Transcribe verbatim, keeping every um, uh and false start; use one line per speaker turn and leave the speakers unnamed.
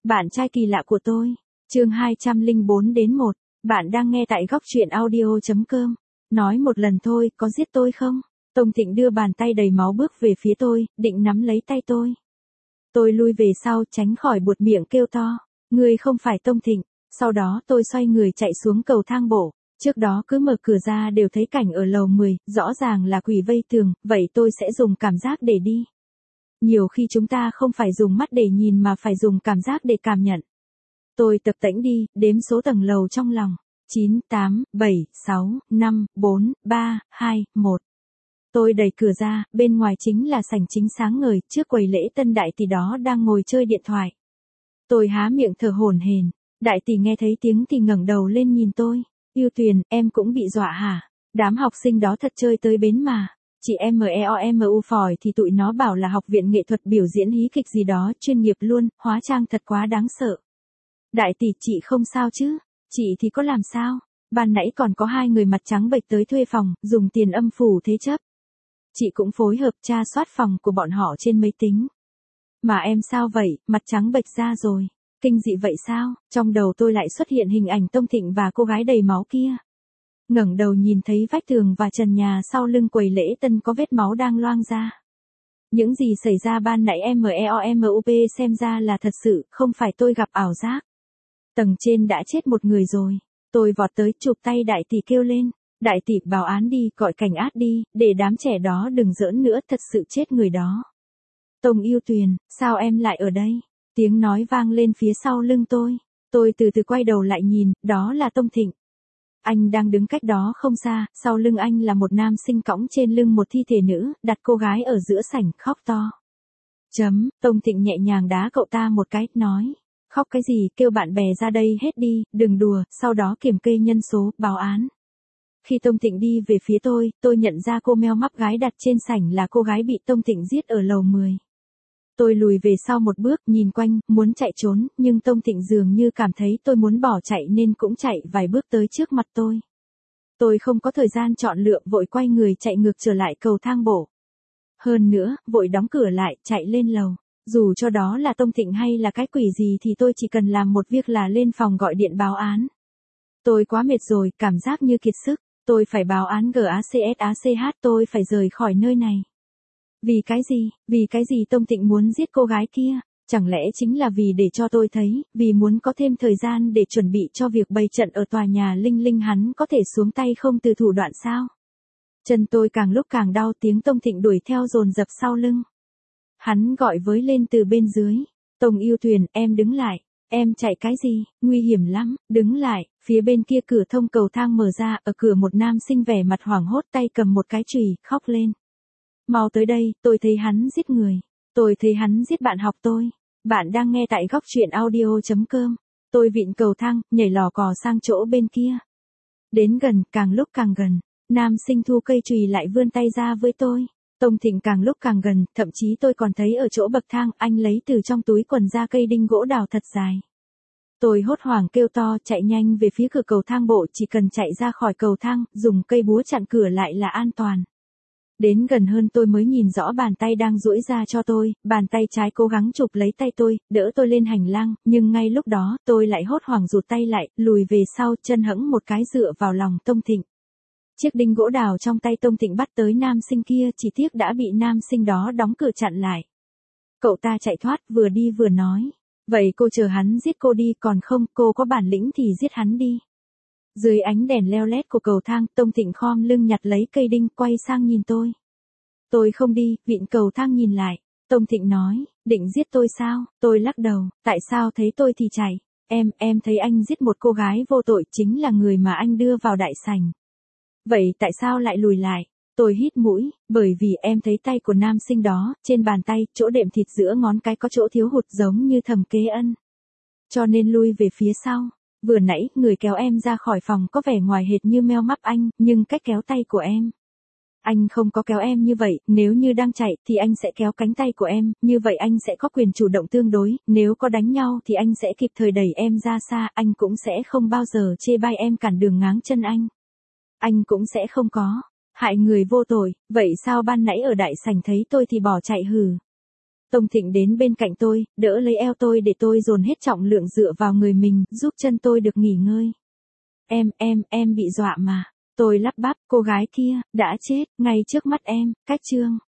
Bạn trai kỳ lạ của tôi. Chương hai trăm lẻ bốn đến một. Bạn đang nghe tại góc truyện audio chấm com. Nói một lần thôi, có giết tôi không? Tông Thịnh đưa bàn tay đầy máu bước về phía tôi, định nắm lấy tay tôi. Tôi lui về sau, tránh khỏi buột miệng kêu to. Ngươi không phải Tông Thịnh. Sau đó tôi xoay người chạy xuống cầu thang bộ. Trước đó cứ mở cửa ra đều thấy cảnh ở lầu mười, rõ ràng là quỷ vây tường, vậy tôi sẽ dùng cảm giác để đi. Nhiều khi chúng ta không phải dùng mắt để nhìn mà phải dùng cảm giác để cảm nhận. Tôi tập tễnh đi, đếm số tầng lầu trong lòng. chín, tám, bảy, sáu, năm, bốn, ba, hai, một. Tôi đẩy cửa ra, bên ngoài chính là sảnh chính sáng ngời, trước quầy lễ tân đại tỷ đó đang ngồi chơi điện thoại. Tôi há miệng thở hổn hển. Đại tỷ nghe thấy tiếng thì ngẩng đầu lên nhìn tôi. Yêu Tuyền, em cũng bị dọa hả? Đám học sinh đó thật chơi tới bến mà. Chị em e o em u phòi thì tụi nó bảo là học viện nghệ thuật biểu diễn hí kịch gì đó, chuyên nghiệp luôn, hóa trang thật quá đáng sợ. Đại tỷ, chị không sao chứ? Chị thì có làm sao? Ban nãy còn có hai người mặt trắng bệch tới thuê phòng, dùng tiền âm phủ thế chấp. Chị cũng phối hợp tra soát phòng của bọn họ trên máy tính. Mà em sao vậy, mặt trắng bệch ra rồi. Kinh dị vậy sao? Trong đầu tôi lại xuất hiện hình ảnh Tông Thịnh và cô gái đầy máu kia. Ngẩng đầu nhìn thấy vách tường và trần nhà sau lưng quầy lễ tân có vết máu đang loang ra. Những gì xảy ra ban nãy em e o em u pê xem ra là thật sự, không phải tôi gặp ảo giác. Tầng trên đã chết một người rồi. Tôi vọt tới chụp tay đại tỷ kêu lên. Đại tỷ, báo án đi, gọi cảnh át đi, để đám trẻ đó đừng giỡn nữa, thật sự chết người đó. Tông Yêu Tuyền, sao em lại ở đây? Tiếng nói vang lên phía sau lưng tôi. Tôi từ từ quay đầu lại nhìn, đó là Tông Thịnh. Anh đang đứng cách đó không xa, sau lưng anh là một nam sinh cõng trên lưng một thi thể nữ, đặt cô gái ở giữa sảnh, khóc to. Chấm, Tông Thịnh nhẹ nhàng đá cậu ta một cái, nói. Khóc cái gì, kêu bạn bè ra đây hết đi, đừng đùa, sau đó kiểm kê nhân số, báo án. Khi Tông Thịnh đi về phía tôi, tôi nhận ra cô meo mắp gái đặt trên sảnh là cô gái bị Tông Thịnh giết ở lầu mười. Tôi lùi về sau một bước, nhìn quanh, muốn chạy trốn, nhưng Tông Thịnh dường như cảm thấy tôi muốn bỏ chạy nên cũng chạy vài bước tới trước mặt tôi. Tôi không có thời gian chọn lựa, vội quay người chạy ngược trở lại cầu thang bộ. Hơn nữa, vội đóng cửa lại, chạy lên lầu. Dù cho đó là Tông Thịnh hay là cái quỷ gì thì tôi chỉ cần làm một việc là lên phòng gọi điện báo án. Tôi quá mệt rồi, cảm giác như kiệt sức. Tôi phải báo án GACSACH, tôi phải rời khỏi nơi này. Vì cái gì, vì cái gì Tông Thịnh muốn giết cô gái kia? Chẳng lẽ chính là vì để cho tôi thấy, vì muốn có thêm thời gian để chuẩn bị cho việc bày trận ở tòa nhà Linh Linh hắn có thể xuống tay không từ thủ đoạn sao? Chân tôi càng lúc càng đau, tiếng Tông Thịnh đuổi theo dồn dập sau lưng. Hắn gọi với lên từ bên dưới. Tông Yêu Tuyền, em đứng lại. Em chạy cái gì, nguy hiểm lắm, đứng lại. Phía bên kia cửa thông cầu thang mở ra, ở cửa một nam sinh vẻ mặt hoảng hốt, tay cầm một cái chùy, khóc lên. Mau tới đây, tôi thấy hắn giết người. Tôi thấy hắn giết bạn học tôi. Bạn đang nghe tại góc truyện audio chấm com. Tôi vịn cầu thang, nhảy lò cò sang chỗ bên kia. Đến gần, càng lúc càng gần. Nam sinh thu cây chùy lại vươn tay ra với tôi. Tông Thịnh càng lúc càng gần, thậm chí tôi còn thấy ở chỗ bậc thang, anh lấy từ trong túi quần ra cây đinh gỗ đào thật dài. Tôi hốt hoảng kêu to, chạy nhanh về phía cửa cầu thang bộ, chỉ cần chạy ra khỏi cầu thang, dùng cây búa chặn cửa lại là an toàn. Đến gần hơn tôi mới nhìn rõ bàn tay đang duỗi ra cho tôi, bàn tay trái cố gắng chụp lấy tay tôi, đỡ tôi lên hành lang, nhưng ngay lúc đó, tôi lại hốt hoảng rụt tay lại, lùi về sau, chân hẫng một cái dựa vào lòng Tông Thịnh. Chiếc đinh gỗ đào trong tay Tông Thịnh bắt tới nam sinh kia, chỉ tiếc đã bị nam sinh đó đóng cửa chặn lại. Cậu ta chạy thoát, vừa đi vừa nói. Vậy cô chờ hắn giết cô đi, còn không, cô có bản lĩnh thì giết hắn đi. Dưới ánh đèn leo lét của cầu thang, Tông Thịnh khom lưng nhặt lấy cây đinh, quay sang nhìn tôi. Tôi không đi, vịn cầu thang nhìn lại. Tông Thịnh nói, định giết tôi sao? Tôi lắc đầu, tại sao thấy tôi thì chạy? Em, em thấy anh giết một cô gái vô tội, chính là người mà anh đưa vào đại sảnh. Vậy tại sao lại lùi lại? Tôi hít mũi, bởi vì em thấy tay của nam sinh đó, trên bàn tay, chỗ đệm thịt giữa ngón cái có chỗ thiếu hụt giống như Thẩm Kế Ân. Cho nên lui về phía sau. Vừa nãy, người kéo em ra khỏi phòng có vẻ ngoài hệt như meo mắp anh, nhưng cách kéo tay của em. Anh không có kéo em như vậy, nếu như đang chạy thì anh sẽ kéo cánh tay của em, như vậy anh sẽ có quyền chủ động tương đối, nếu có đánh nhau thì anh sẽ kịp thời đẩy em ra xa, anh cũng sẽ không bao giờ chê bai em cản đường ngáng chân anh. Anh cũng sẽ không có hại người vô tội, vậy sao ban nãy ở đại sảnh thấy tôi thì bỏ chạy hừ? Tông Thịnh đến bên cạnh tôi, đỡ lấy eo tôi để tôi dồn hết trọng lượng dựa vào người mình, giúp chân tôi được nghỉ ngơi. Em, em, em bị dọa mà. Tôi lắp bắp, cô gái kia, đã chết, ngay trước mắt em, cách Trương.